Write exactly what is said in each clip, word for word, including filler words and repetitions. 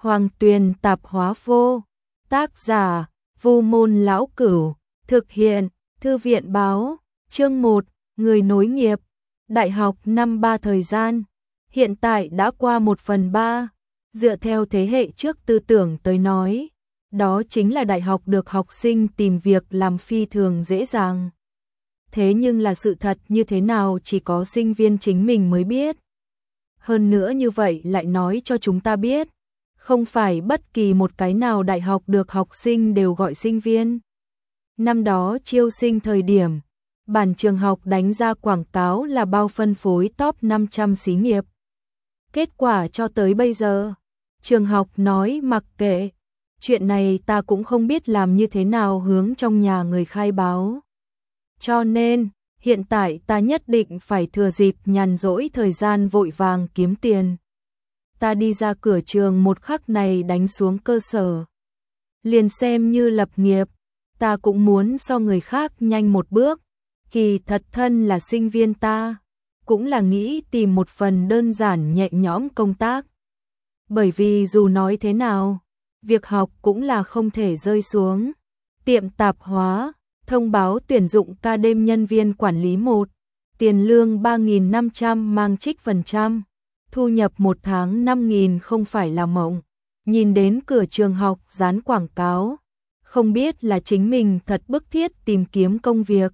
Hoàng Tuyền tạp hóa vô. Tác giả, Vu Môn Lão Cửu. Thực hiện, Thư viện Báo. Chương một, người nối nghiệp. Đại học năm ba thời gian. Hiện tại đã qua một phần ba. Dựa theo thế hệ trước tư tưởng tới nói, đó chính là đại học được học sinh tìm việc làm phi thường dễ dàng. Thế nhưng là sự thật như thế nào chỉ có sinh viên chính mình mới biết. Hơn nữa như vậy lại nói cho chúng ta biết, không phải bất kỳ một cái nào đại học được học sinh đều gọi sinh viên. Năm đó chiêu sinh thời điểm, bản trường học đánh ra quảng cáo là bao phân phối top năm trăm xí nghiệp. Kết quả cho tới bây giờ, trường học nói mặc kệ. Chuyện này ta cũng không biết làm như thế nào hướng trong nhà người khai báo. Cho nên, hiện tại ta nhất định phải thừa dịp nhàn rỗi thời gian vội vàng kiếm tiền. Ta đi ra cửa trường một khắc này đánh xuống cơ sở. Liền xem như lập nghiệp, ta cũng muốn so người khác nhanh một bước. Kỳ thật thân là sinh viên ta, cũng là nghĩ tìm một phần đơn giản nhẹ nhõm công tác. Bởi vì dù nói thế nào, việc học cũng là không thể rơi xuống. Tiệm tạp hóa, thông báo tuyển dụng ca đêm nhân viên quản lý một, tiền lương ba nghìn năm trăm mang trích phần trăm, thu nhập một tháng năm nghìn không phải là mộng. Nhìn đến cửa trường học dán quảng cáo, không biết là chính mình thật bức thiết tìm kiếm công việc,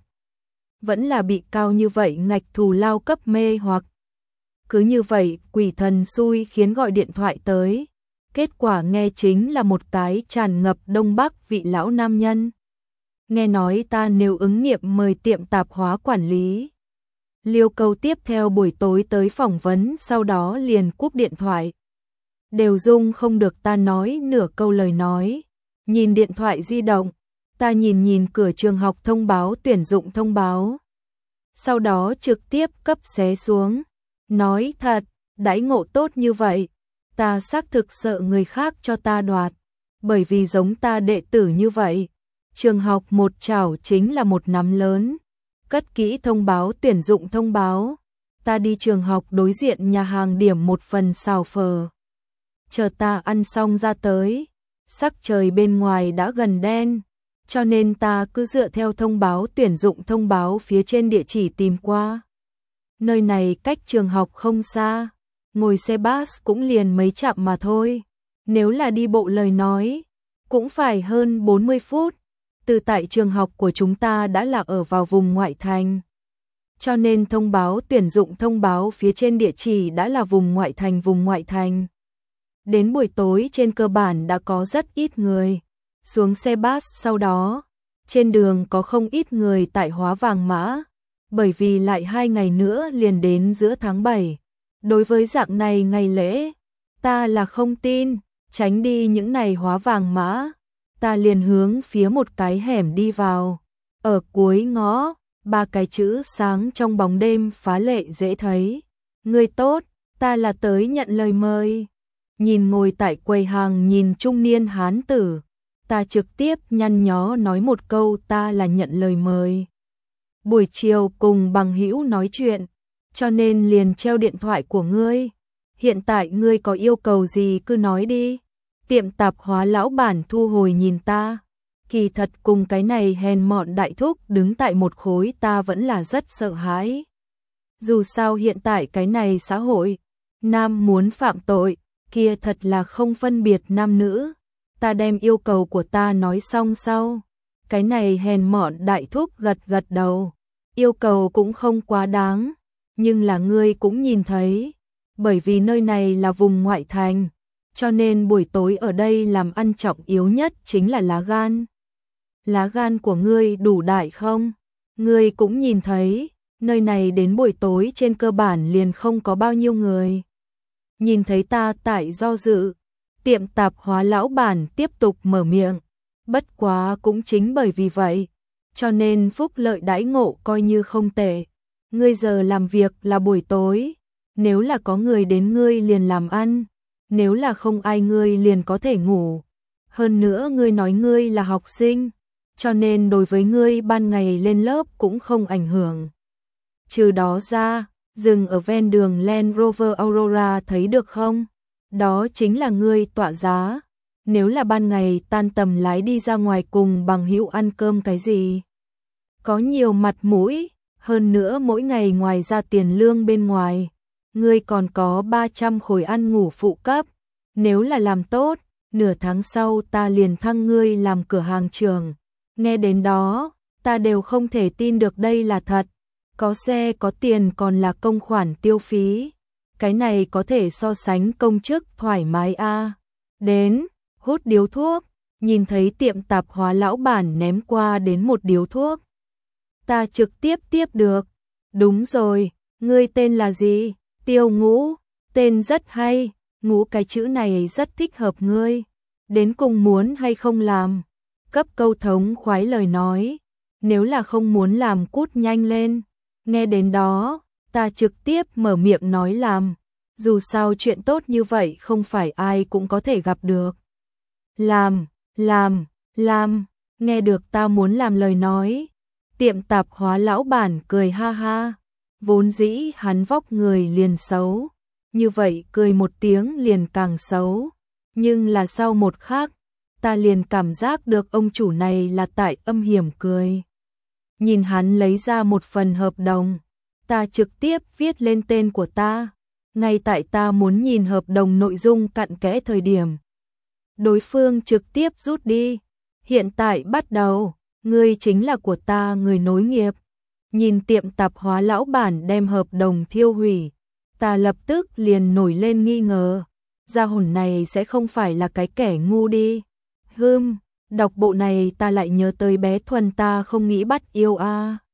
vẫn là bị cao như vậy ngạch thù lao cấp mê hoặc. Cứ như vậy quỷ thần xui khiến gọi điện thoại tới, kết quả nghe chính là một cái tràn ngập Đông Bắc vị lão nam nhân. Nghe nói ta nếu ứng nghiệm mời tiệm tạp hóa quản lý. Liêu câu tiếp theo buổi tối tới phỏng vấn, sau đó liền cúp điện thoại. Đều dung không được ta nói nửa câu lời nói. Nhìn điện thoại di động, ta nhìn nhìn cửa trường học thông báo tuyển dụng thông báo. Sau đó trực tiếp cấp xé xuống. Nói thật, đãi ngộ tốt như vậy, ta xác thực sợ người khác cho ta đoạt. Bởi vì giống ta đệ tử như vậy, trường học một chảo chính là một nắm lớn. Cất kỹ thông báo tuyển dụng thông báo. Ta đi trường học đối diện nhà hàng điểm một phần xào phở. Chờ ta ăn xong ra tới, sắc trời bên ngoài đã gần đen, cho nên ta cứ dựa theo thông báo tuyển dụng thông báo phía trên địa chỉ tìm qua. Nơi này cách trường học không xa, ngồi xe bus cũng liền mấy chạm mà thôi. Nếu là đi bộ lời nói, cũng phải hơn bốn mươi phút. Từ tại trường học của chúng ta đã là ở vào vùng ngoại thành. Cho nên thông báo tuyển dụng thông báo phía trên địa chỉ đã là vùng ngoại thành vùng ngoại thành. Đến buổi tối trên cơ bản đã có rất ít người. Xuống xe bus sau đó, trên đường có không ít người tại Hóa Vàng Mã. Bởi vì lại hai ngày nữa liền đến giữa tháng bảy. Đối với dạng này ngày lễ, ta là không tin, tránh đi những này Hóa Vàng Mã. Ta liền hướng phía một cái hẻm đi vào. Ở cuối ngõ, ba cái chữ sáng trong bóng đêm phá lệ dễ thấy. Người tốt, ta là tới nhận lời mời. Nhìn ngồi tại quầy hàng nhìn trung niên hán tử, ta trực tiếp nhăn nhó nói một câu ta là nhận lời mời. Buổi chiều cùng bằng hữu nói chuyện, cho nên liền treo điện thoại của ngươi. Hiện tại ngươi có yêu cầu gì cứ nói đi. Tiệm tạp hóa lão bản thu hồi nhìn ta. Kỳ thật cùng cái này hèn mọn đại thúc đứng tại một khối ta vẫn là rất sợ hãi. Dù sao hiện tại cái này xã hội, nam muốn phạm tội, kia thật là không phân biệt nam nữ. Ta đem yêu cầu của ta nói xong sau. Cái này hèn mọn đại thúc gật gật đầu. Yêu cầu cũng không quá đáng, nhưng là ngươi cũng nhìn thấy. Bởi vì nơi này là vùng ngoại thành, cho nên buổi tối ở đây làm ăn trọng yếu nhất chính là lá gan. Lá gan của ngươi đủ đại không? Ngươi cũng nhìn thấy, nơi này đến buổi tối trên cơ bản liền không có bao nhiêu người. Nhìn thấy ta tại do dự, tiệm tạp hóa lão bản tiếp tục mở miệng. Bất quá cũng chính bởi vì vậy, cho nên phúc lợi đãi ngộ coi như không tệ. Ngươi giờ làm việc là buổi tối, nếu là có người đến ngươi liền làm ăn. Nếu là không ai ngươi liền có thể ngủ. Hơn nữa ngươi nói ngươi là học sinh, cho nên đối với ngươi ban ngày lên lớp cũng không ảnh hưởng. Trừ đó ra, dừng ở ven đường Land Rover Aurora thấy được không? đó chính là ngươi tọa giá. Nếu là ban ngày tan tầm lái đi ra ngoài cùng bằng hữu ăn cơm cái gì? Có nhiều mặt mũi, hơn nữa mỗi ngày ngoài ra tiền lương bên ngoài, ngươi còn có ba trăm khối ăn ngủ phụ cấp. Nếu là làm tốt, nửa tháng sau ta liền thăng ngươi làm cửa hàng trưởng. Nghe đến đó, ta đều không thể tin được đây là thật. Có xe có tiền còn là công khoản tiêu phí. Cái này có thể so sánh công chức thoải mái a. À. Đến, hút điếu thuốc, nhìn thấy tiệm tạp hóa lão bản ném qua đến một điếu thuốc. Ta trực tiếp tiếp được. Đúng rồi, ngươi tên là gì? Tiêu Ngũ, tên rất hay, Ngũ cái chữ này rất thích hợp ngươi. Đến cùng muốn hay không làm? Cấp câu thống khoái lời nói, nếu là không muốn làm cút nhanh lên. Nghe đến đó, ta trực tiếp mở miệng nói làm. Dù sao chuyện tốt như vậy không phải ai cũng có thể gặp được. Làm, làm, làm, nghe được ta muốn làm lời nói. Tiệm tạp hóa lão bản cười ha ha. Vốn dĩ hắn vóc người liền xấu, như vậy cười một tiếng liền càng xấu. Nhưng là sau một khắc, ta liền cảm giác được ông chủ này là tại âm hiểm cười. Nhìn hắn lấy ra một phần hợp đồng, ta trực tiếp viết lên tên của ta. Ngay tại ta muốn nhìn hợp đồng nội dung cặn kẽ thời điểm, đối phương trực tiếp rút đi. Hiện tại bắt đầu, ngươi chính là của ta người nối nghiệp. Nhìn tiệm tạp hóa lão bản đem hợp đồng thiêu hủy, ta lập tức liền nổi lên nghi ngờ. Gia hồn này sẽ không phải là cái kẻ ngu đi. Hừm, đọc bộ này ta lại nhớ tới bé Thuần ta không nghĩ bắt yêu a. À.